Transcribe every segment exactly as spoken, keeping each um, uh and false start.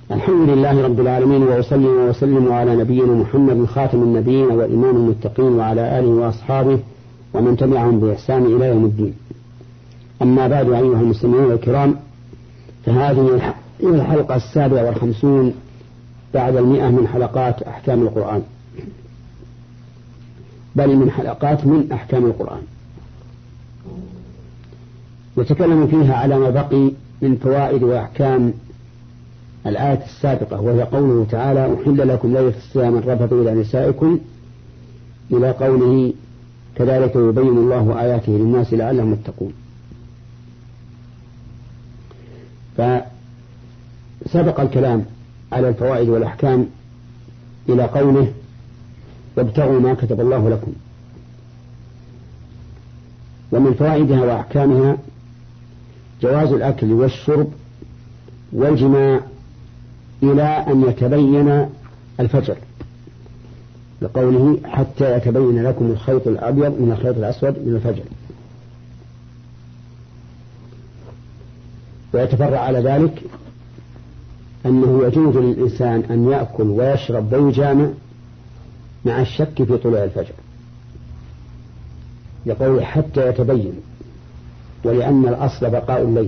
الحمد لله رب العالمين، وأصلي وأسلم على نبينا محمد خاتم النبيين وإمام المتقين وعلى آله وأصحابه ومن تبعهم بإحسان إلى يوم الدين. أما بعد، أيها المسلمون الكرام، فهذه الحلقة السابعة والخمسون بعد المئة من حلقات أحكام القرآن، بل من حلقات من أحكام القرآن، نتكلم فيها على ما بقي من فوائد وأحكام الآية السابقة، وهي قوله تعالى: أحل لكم ليلة الصيام الرفث إلى نسائكم، إلى قوله: كذلك يبين الله آياته للناس لعلهم يتقون. فسبق الكلام على الفوائد والأحكام إلى قوله: وابتغوا ما كتب الله لكم. ومن فوائدها وأحكامها جواز الأكل والشرب والجماع إلى أن يتبين الفجر، لقوله: حتى يتبين لكم الخيط الأبيض من الخيط الأسود من الفجر. ويتفرع على ذلك أنه يجوز للإنسان أن يأكل ويشرب ويجامع مع الشك في طلوع الفجر، لقوله: حتى يتبين، ولأن الأصل بقاء الليل.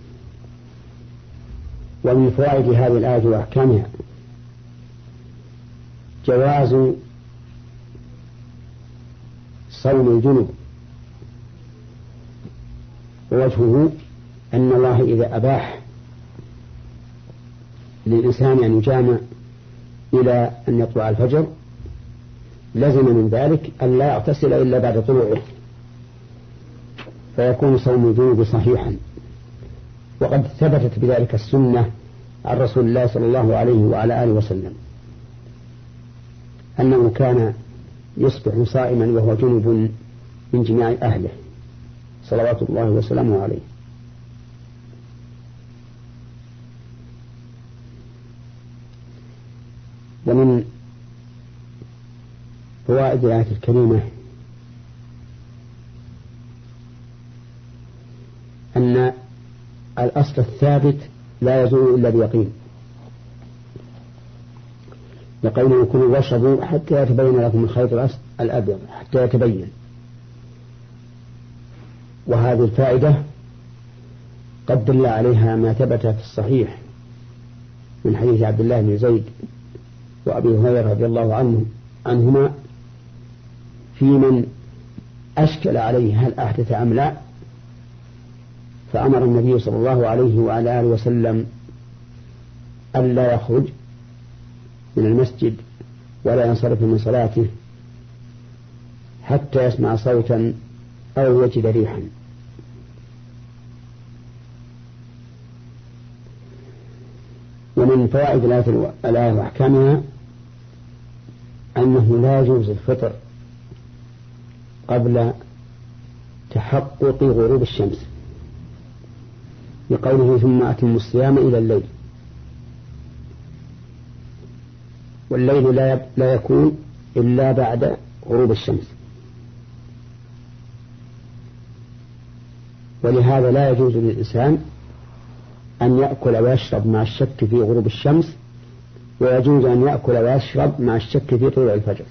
ومن فوائد هذه الآية وأحكامها جواز صوم الجنوب، ووجهه أن الله إذا أباح للإنسان أن يجامع إلى أن يطلع الفجر لزم من ذلك أن لا يغتسل إلا بعد طلوعه، فيكون صوم الجنوب صحيحا. وقد ثبتت بذلك السنة عن رسول الله صلى الله عليه وعلى آله وسلم أنه كان يصبح صائما وهو جنب من جميع أهله صلوات الله وسلامه عليه. ومن فوائد الآية الكريمة أن الأصل الثابت لا يزول إلا بيقين، لقوله: كلوا واشربوا حتى يتبين لكم الخيط الأبيض، حتى يتبين. وهذه الفائدة قد دل عليها ما ثبت في الصحيح من حديث عبد الله بن زيد وأبي هريرة رضي الله عنه عنهما في من أشكل عليه هل أحدث أم لا، فأمر النبي صلى الله عليه وعلى آله وسلم ألا يخرج من المسجد ولا ينصرف من صلاته حتى يسمع صوتا أو يجد ريحا. ومن فوائد الآية وأحكامها أنه لا يجوز الفطر قبل تحقق غروب الشمس، لقوله: ثم أتموا الصيام إلى الليل. والليل لا يكون إلا بعد غروب الشمس، ولهذا لا يجوز للإنسان أن يأكل ويشرب مع الشك في غروب الشمس، ويجوز أن يأكل ويشرب مع الشك في طلوع الفجر.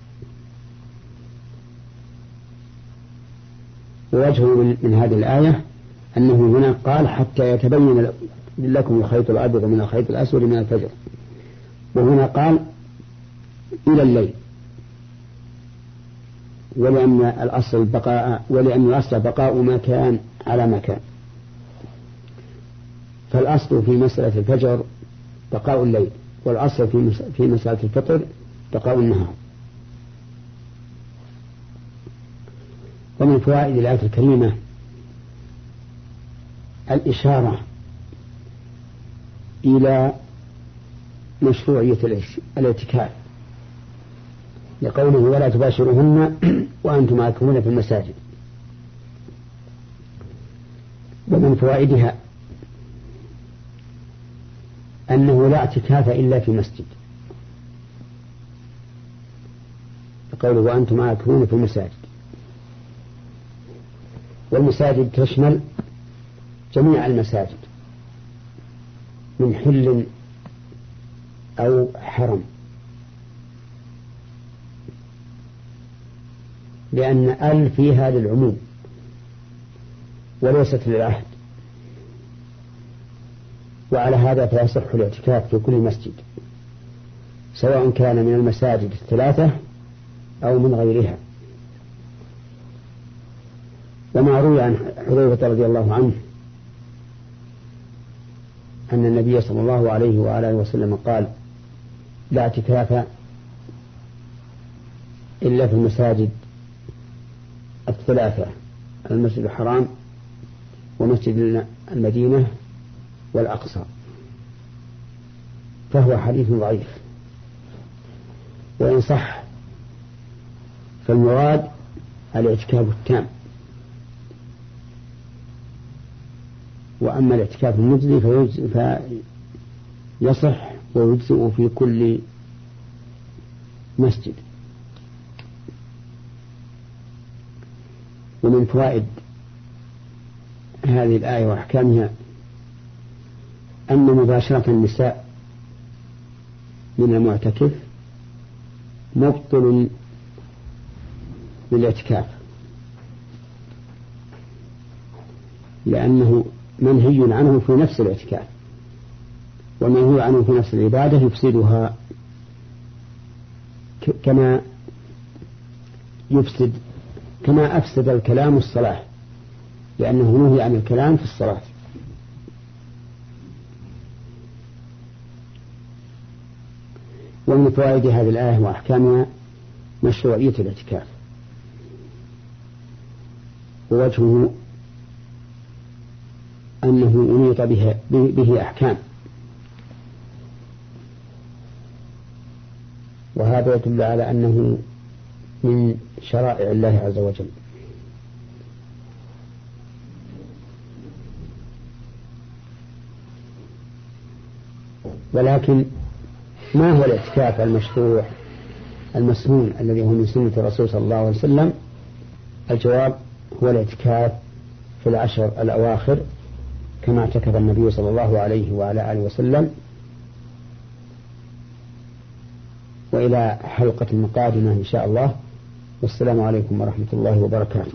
ووجهه من هذه الآية أنه هنا قال: حتى يتبين لكم الخيط الأبيض من الخيط الأسود من الفجر، وهنا قال: إلى الليل، ولأن الأصل بقاء ولأن الأصل بقاء ما كان على ما كان. فالأصل في مسألة الفجر بقاء الليل، والأصل في مسألة الفطر بقاء النهار. ومن فوائد الآية الكريمة الإشارة إلى مشروعية الاعتكاف، لقوله: ولا تباشرهن وأنتم عاكفون في المساجد. ومن فوائدها أنه لا اعتكاف إلا في مسجد، لقوله: وأنتم عاكفون في المساجد. والمساجد تشمل جميع المساجد من حل أو حرم، لأن ال فيها للعموم وليست للعهد، وعلى هذا فيصح الاعتكاف في كل مسجد سواء كان من المساجد الثلاثة أو من غيرها. وما روي عن حذيفة رضي الله عنه أن النبي صلى الله عليه وآله وسلم قال: لا اعتكاف إلا في المساجد الثلاثة، المسجد الحرام ومسجد المدينة والأقصى، فهو حديث ضعيف، وإن صح فالمراد الاعتكاف التام، وأما الاعتكاف المجزي فيصح ويجزئ في كل مسجد. ومن فوائد هذه الآية وأحكامها أن مباشرة النساء من المعتكف مبطل للاعتكاف، لأنه منهي عنه في نفس الاعتكاف، والمنهي عنه في نفس العبادة يفسدها كما يفسد كما أفسد الكلام الصلاة، لأنه نهي عن الكلام في الصلاة. ومن فوائد هذه الآية وأحكامها مشروعية الاعتكاف، ووجهه أنه أنيط به, به أحكام، وهذا يدل على أنه من شرائع الله عز وجل. ولكن ما هو الاعتكاف المشروع المسنون الذي هو من سنة الرسول صلى الله عليه وسلم؟ الجواب هو الاعتكاف في العشر الأواخر كما اعتكف النبي صلى الله عليه وعلى آله وسلم. وإلى حلقة قادمة إن شاء الله، والسلام عليكم ورحمة الله وبركاته.